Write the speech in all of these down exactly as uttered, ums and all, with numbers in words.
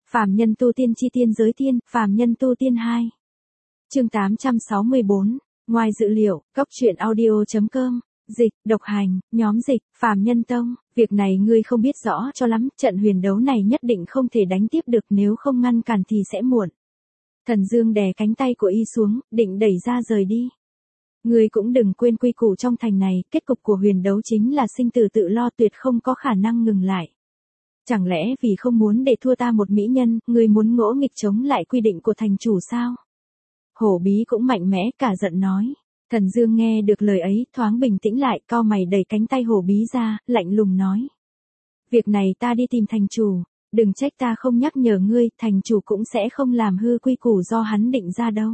Phàm nhân tu tiên chi tiên giới tiên, phàm nhân tu tiên hai. Chương tám trăm sáu mươi bốn. Ngoài dự liệu, cốc truyện audio chấm com, dịch, độc hành, nhóm dịch, phàm nhân tông, việc này ngươi không biết rõ cho lắm, trận huyền đấu này nhất định không thể đánh tiếp được, nếu không ngăn cản thì sẽ muộn. Thần Dương đè cánh tay của y xuống, định đẩy ra rời đi. Ngươi cũng đừng quên quy củ trong thành này, kết cục của huyền đấu chính là sinh tử tự lo, tuyệt không có khả năng ngừng lại. Chẳng lẽ vì không muốn để thua ta một mỹ nhân, ngươi muốn ngỗ nghịch chống lại quy định của thành chủ sao? Hổ Bí cũng mạnh mẽ cả giận nói. Thần Dương nghe được lời ấy, thoáng bình tĩnh lại, cau mày đẩy cánh tay Hổ Bí ra, lạnh lùng nói. Việc này ta đi tìm thành chủ, đừng trách ta không nhắc nhở ngươi, thành chủ cũng sẽ không làm hư quy củ do hắn định ra đâu.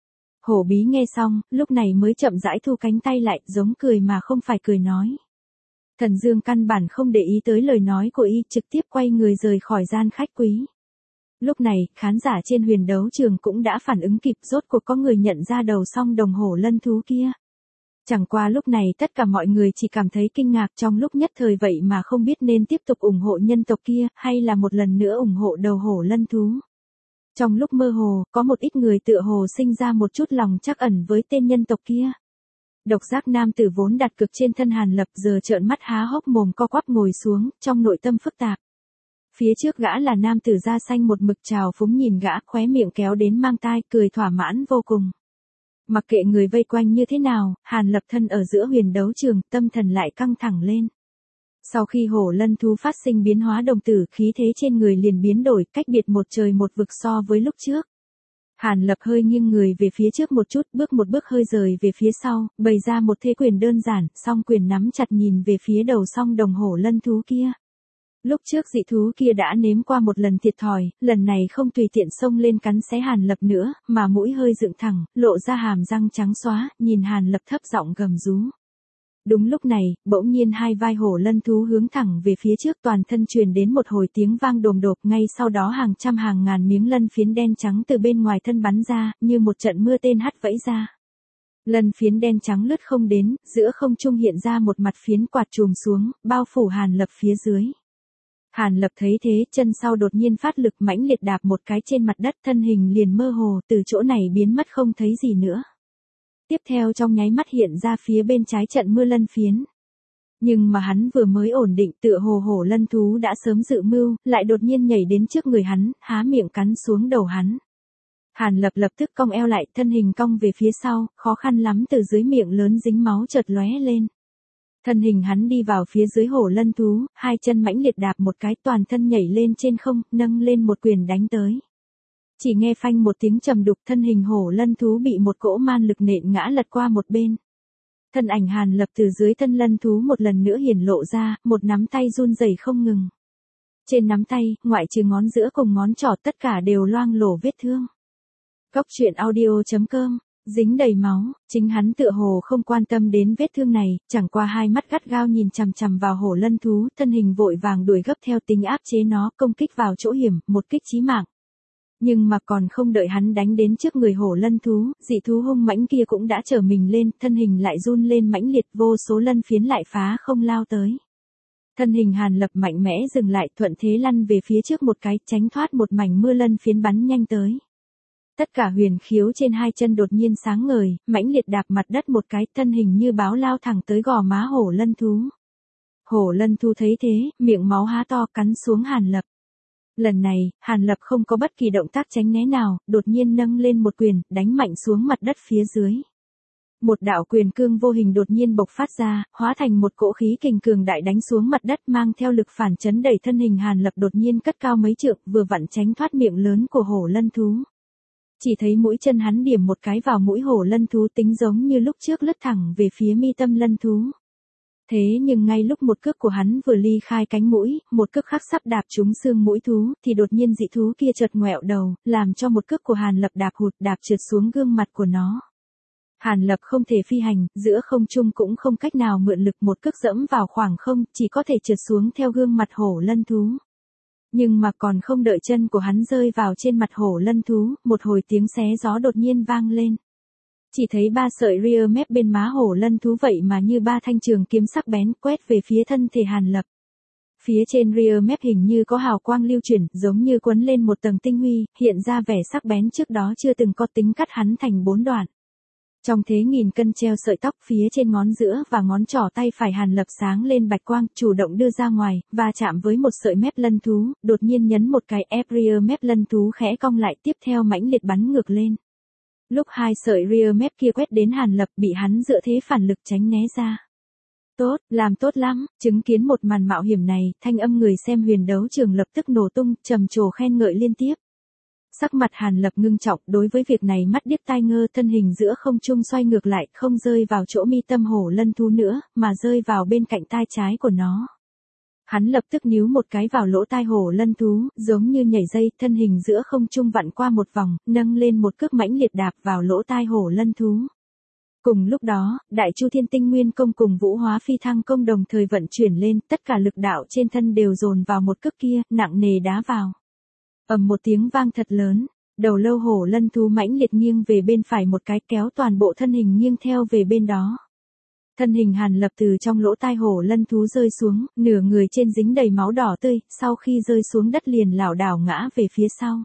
Hổ Bí nghe xong, lúc này mới chậm rãi thu cánh tay lại, giống cười mà không phải cười nói. Thần Dương căn bản không để ý tới lời nói của y, trực tiếp quay người rời khỏi gian khách quý. Lúc này, khán giả trên huyền đấu trường cũng đã phản ứng kịp, rốt cuộc có người nhận ra đầu song đồng hổ lân thú kia. Chẳng qua lúc này tất cả mọi người chỉ cảm thấy kinh ngạc trong lúc nhất thời, vậy mà không biết nên tiếp tục ủng hộ nhân tộc kia, hay là một lần nữa ủng hộ đầu hổ lân thú. Trong lúc mơ hồ, có một ít người tựa hồ sinh ra một chút lòng trắc ẩn với tên nhân tộc kia. Độc giác nam tử vốn đặt cực trên thân Hàn Lập giờ trợn mắt há hốc mồm co quắp ngồi xuống, trong nội tâm phức tạp. Phía trước gã là nam tử da xanh một mực trào phúng nhìn gã, khóe miệng kéo đến mang tai, cười thỏa mãn vô cùng. Mặc kệ người vây quanh như thế nào, Hàn Lập thân ở giữa huyền đấu trường, tâm thần lại căng thẳng lên. Sau khi hổ lân thú phát sinh biến hóa đồng tử, khí thế trên người liền biến đổi, cách biệt một trời một vực so với lúc trước. Hàn Lập hơi nghiêng người về phía trước một chút, bước một bước hơi rời về phía sau, bày ra một thế quyền đơn giản, song quyền nắm chặt nhìn về phía đầu song đồng hổ lân thú kia. Lúc trước dị thú kia đã nếm qua một lần thiệt thòi, lần này không tùy tiện xông lên cắn xé Hàn Lập nữa, mà mũi hơi dựng thẳng, lộ ra hàm răng trắng xóa, nhìn Hàn Lập thấp giọng gầm rú. Đúng lúc này, bỗng nhiên hai vai hổ lân thú hướng thẳng về phía trước, toàn thân truyền đến một hồi tiếng vang đồm đột, ngay sau đó hàng trăm hàng ngàn miếng lân phiến đen trắng từ bên ngoài thân bắn ra, như một trận mưa tên hắt vẫy ra. Lân phiến đen trắng lướt không đến, giữa không trung hiện ra một mặt phiến quạt trùm xuống, bao phủ Hàn Lập phía dưới. Hàn Lập thấy thế, chân sau đột nhiên phát lực mãnh liệt đạp một cái trên mặt đất, thân hình liền mơ hồ, từ chỗ này biến mất không thấy gì nữa. Tiếp theo trong nháy mắt hiện ra phía bên trái trận mưa lân phiến. Nhưng mà hắn vừa mới ổn định, tựa hồ hổ lân thú đã sớm dự mưu, lại đột nhiên nhảy đến trước người hắn, há miệng cắn xuống đầu hắn. Hàn Lập lập tức cong eo lại, thân hình cong về phía sau, khó khăn lắm từ dưới miệng lớn dính máu chợt lóe lên. Thân hình hắn đi vào phía dưới hổ lân thú, hai chân mãnh liệt đạp một cái, toàn thân nhảy lên trên không, nâng lên một quyền đánh tới. Chỉ nghe phanh một tiếng trầm đục, thân hình hổ lân thú bị một cỗ man lực nện ngã lật qua một bên. Thân ảnh Hàn Lập từ dưới thân lân thú một lần nữa hiển lộ ra, một nắm tay run rẩy không ngừng. Trên nắm tay, ngoại trừ ngón giữa cùng ngón trỏ, tất cả đều loang lổ vết thương. Cốc truyện audio chấm com, dính đầy máu, chính hắn tựa hồ không quan tâm đến vết thương này, chẳng qua hai mắt gắt gao nhìn chằm chằm vào hổ lân thú, thân hình vội vàng đuổi gấp theo tính áp chế nó, công kích vào chỗ hiểm, một kích chí mạng. Nhưng mà còn không đợi hắn đánh đến trước người hổ lân thú, dị thú hung mãnh kia cũng đã trở mình lên, thân hình lại run lên mãnh liệt, vô số lân phiến lại phá không lao tới. Thân hình Hàn Lập mạnh mẽ dừng lại, thuận thế lăn về phía trước một cái, tránh thoát một mảnh mưa lân phiến bắn nhanh tới. Tất cả huyền khiếu trên hai chân đột nhiên sáng ngời, mãnh liệt đạp mặt đất một cái, thân hình như báo lao thẳng tới gò má hổ lân thú. Hổ lân thú thấy thế, miệng máu há to cắn xuống Hàn Lập. Lần này, Hàn Lập không có bất kỳ động tác tránh né nào, đột nhiên nâng lên một quyền, đánh mạnh xuống mặt đất phía dưới. Một đạo quyền cương vô hình đột nhiên bộc phát ra, hóa thành một cỗ khí kình cường đại đánh xuống mặt đất, mang theo lực phản chấn đẩy thân hình Hàn Lập đột nhiên cất cao mấy trượng, vừa vặn tránh thoát miệng lớn của hổ lân thú. Chỉ thấy mũi chân hắn điểm một cái vào mũi hổ lân thú, tính giống như lúc trước lướt thẳng về phía mi tâm lân thú. Thế nhưng ngay lúc một cước của hắn vừa ly khai cánh mũi, một cước khác sắp đạp trúng xương mũi thú, thì đột nhiên dị thú kia chợt ngoẹo đầu, làm cho một cước của Hàn Lập đạp hụt, đạp trượt xuống gương mặt của nó. Hàn Lập không thể phi hành, giữa không trung cũng không cách nào mượn lực, một cước dẫm vào khoảng không, chỉ có thể trượt xuống theo gương mặt hổ lân thú. Nhưng mà còn không đợi chân của hắn rơi vào trên mặt hổ lân thú, một hồi tiếng xé gió đột nhiên vang lên. Chỉ thấy ba sợi ria mép bên má hổ lân thú vậy mà như ba thanh trường kiếm sắc bén, quét về phía thân thể Hàn Lập. Phía trên rear map hình như có hào quang lưu chuyển, giống như quấn lên một tầng tinh huy, hiện ra vẻ sắc bén trước đó chưa từng có, tính cắt hắn thành bốn đoạn. Trong thế nghìn cân treo sợi tóc, phía trên ngón giữa và ngón trỏ tay phải Hàn Lập sáng lên bạch quang, chủ động đưa ra ngoài, và chạm với một sợi mép lân thú, đột nhiên nhấn một cái ép rear mép lân thú khẽ cong lại, tiếp theo mãnh liệt bắn ngược lên. Lúc hai sợi rear mép kia quét đến Hàn Lập, bị hắn dựa thế phản lực tránh né ra. Tốt, làm tốt lắm, chứng kiến một màn mạo hiểm này, thanh âm người xem huyền đấu trường lập tức nổ tung, trầm trồ khen ngợi liên tiếp. Sắc mặt Hàn Lập ngưng trọng, đối với việc này mắt điếc tai ngơ, thân hình giữa không trung xoay ngược lại, không rơi vào chỗ mi tâm hổ lân thú nữa, mà rơi vào bên cạnh tai trái của nó. Hắn lập tức níu một cái vào lỗ tai hổ lân thú, giống như nhảy dây, thân hình giữa không trung vặn qua một vòng, nâng lên một cước mãnh liệt đạp vào lỗ tai hổ lân thú. Cùng lúc đó, Đại Chu Thiên Tinh Nguyên công cùng Vũ Hóa Phi Thăng công đồng thời vận chuyển lên, tất cả lực đạo trên thân đều dồn vào một cước kia, nặng nề đá vào. Ầm một tiếng vang thật lớn, đầu lâu hổ lân thú mãnh liệt nghiêng về bên phải một cái, kéo toàn bộ thân hình nghiêng theo về bên đó. Thân hình Hàn Lập từ trong lỗ tai hổ lân thú rơi xuống, nửa người trên dính đầy máu đỏ tươi, sau khi rơi xuống đất liền lảo đảo ngã về phía sau.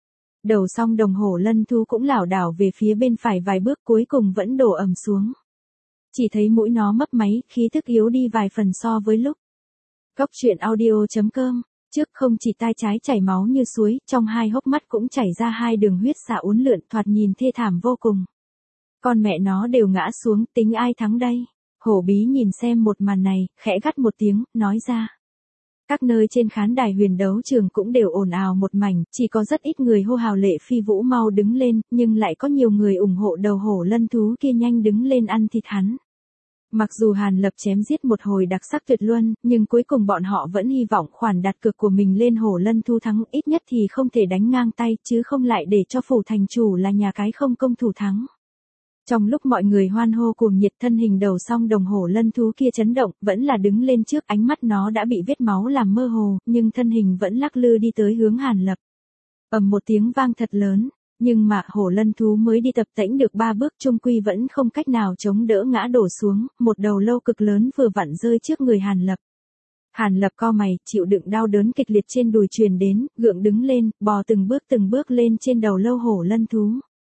Đầu song đồng hổ lân thú cũng lảo đảo về phía bên phải vài bước, cuối cùng vẫn đổ ầm xuống. Chỉ thấy mũi nó mấp máy, khí thức yếu đi vài phần so với lúc. Cốc truyện audio chấm com. Trước không chỉ tai trái chảy máu như suối, trong hai hốc mắt cũng chảy ra hai đường huyết xạ uốn lượn, thoạt nhìn thê thảm vô cùng. Con mẹ nó đều ngã xuống, tính ai thắng đây? Hổ Bí nhìn xem một màn này, khẽ gắt một tiếng, nói ra. Các nơi trên khán đài huyền đấu trường cũng đều ồn ào một mảnh, chỉ có rất ít người hô hào Lệ Phi Vũ mau đứng lên, nhưng lại có nhiều người ủng hộ đầu hổ lân thú kia nhanh đứng lên ăn thịt hắn. Mặc dù Hàn Lập chém giết một hồi đặc sắc tuyệt luân, nhưng cuối cùng bọn họ vẫn hy vọng khoản đặt cược của mình lên hổ lân thú thắng, ít nhất thì không thể đánh ngang tay, chứ không lại để cho phủ thành chủ là nhà cái không công thủ thắng. Trong lúc mọi người hoan hô cuồng nhiệt, thân hình đầu song đồng hổ lân thú kia chấn động, vẫn là đứng lên trước, ánh mắt nó đã bị vết máu làm mơ hồ, nhưng thân hình vẫn lắc lư đi tới hướng Hàn Lập. Ầm một tiếng vang thật lớn, nhưng mà hổ lân thú mới đi tập tễnh được ba bước, chung quy vẫn không cách nào chống đỡ ngã đổ xuống, một đầu lâu cực lớn vừa vặn rơi trước người Hàn Lập. Hàn Lập cau mày, chịu đựng đau đớn kịch liệt trên đùi truyền đến, gượng đứng lên, bò từng bước từng bước lên trên đầu lâu hổ lân thú.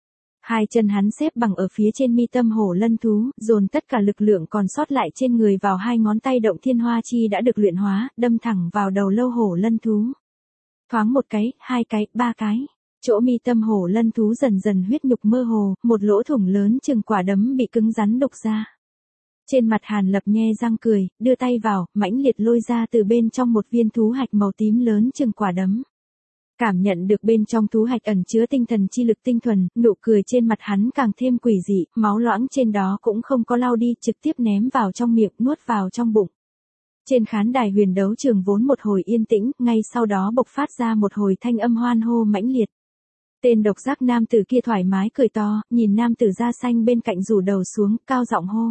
Hai chân hắn xếp bằng ở phía trên mi tâm hổ lân thú, dồn tất cả lực lượng còn sót lại trên người vào hai ngón tay động thiên hoa chi đã được luyện hóa, đâm thẳng vào đầu lâu hổ lân thú. Thoáng một cái, hai cái, ba cái. Chỗ mi tâm hổ lân thú dần dần huyết nhục mơ hồ, một lỗ thủng lớn chừng quả đấm bị cứng rắn đục ra. Trên mặt Hàn Lập nhe răng cười, đưa tay vào, mãnh liệt lôi ra từ bên trong một viên thú hạch màu tím lớn chừng quả đấm. Cảm nhận được bên trong thú hạch ẩn chứa tinh thần chi lực tinh thuần, nụ cười trên mặt hắn càng thêm quỷ dị, máu loãng trên đó cũng không có lau đi, trực tiếp ném vào trong miệng, nuốt vào trong bụng. Trên khán đài huyền đấu trường vốn một hồi yên tĩnh, ngay sau đó bộc phát ra một hồi thanh âm hoan hô mãnh liệt. Tên độc giác nam tử kia thoải mái cười to, nhìn nam tử da xanh bên cạnh rủ đầu xuống, cao giọng hô.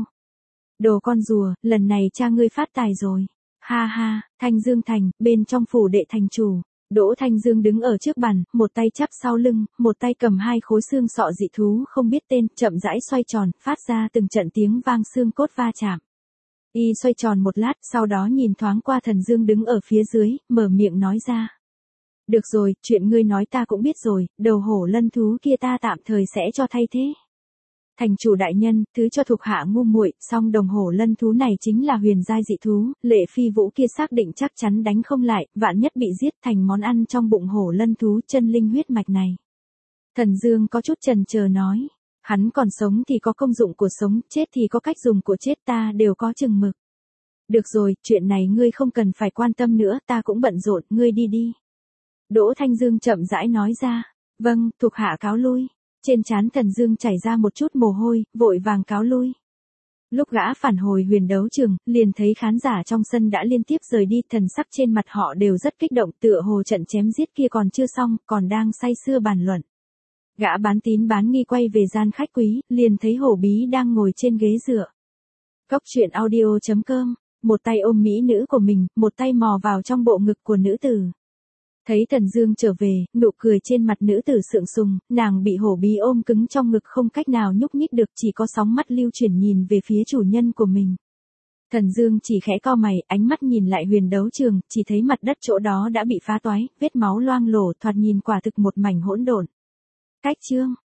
Đồ con rùa, lần này cha ngươi phát tài rồi. Ha ha, Thanh Dương Thành, bên trong phủ đệ thành chủ. Đỗ Thanh Dương đứng ở trước bàn, một tay chắp sau lưng, một tay cầm hai khối xương sọ dị thú không biết tên, chậm rãi xoay tròn, phát ra từng trận tiếng vang xương cốt va chạm. Y xoay tròn một lát, sau đó nhìn thoáng qua Thần Dương đứng ở phía dưới, mở miệng nói ra. Được rồi, chuyện ngươi nói ta cũng biết rồi, đầu hổ lân thú kia ta tạm thời sẽ cho thay thế. Thành chủ đại nhân, thứ cho thuộc hạ ngu muội, song đồng hổ lân thú này chính là huyền giai dị thú, Lệ Phi Vũ kia xác định chắc chắn đánh không lại, vạn nhất bị giết thành món ăn trong bụng hổ lân thú chân linh huyết mạch này. Thần Dương có chút chần chờ nói, hắn còn sống thì có công dụng của sống, chết thì có cách dùng của chết, ta đều có chừng mực. Được rồi, chuyện này ngươi không cần phải quan tâm nữa, ta cũng bận rộn, ngươi đi đi. Đỗ Thanh Dương chậm rãi nói ra, vâng, thuộc hạ cáo lui. Trên trán Thần Dương chảy ra một chút mồ hôi, vội vàng cáo lui. Lúc gã phản hồi huyền đấu trường, liền thấy khán giả trong sân đã liên tiếp rời đi, thần sắc trên mặt họ đều rất kích động, tựa hồ trận chém giết kia còn chưa xong, còn đang say sưa bàn luận. Gã bán tín bán nghi quay về gian khách quý, liền thấy Hổ Bí đang ngồi trên ghế dựa. Cốc truyện audio chấm com, một tay ôm mỹ nữ của mình, một tay mò vào trong bộ ngực của nữ tử. Thấy Thần Dương trở về, nụ cười trên mặt nữ tử sượng sùng, nàng bị Hổ Bí ôm cứng trong ngực không cách nào nhúc nhích được, chỉ có sóng mắt lưu chuyển nhìn về phía chủ nhân của mình. Thần Dương chỉ khẽ cau mày, ánh mắt nhìn lại huyền đấu trường, chỉ thấy mặt đất chỗ đó đã bị phá toái, vết máu loang lổ, thoạt nhìn quả thực một mảnh hỗn độn. Cách chương,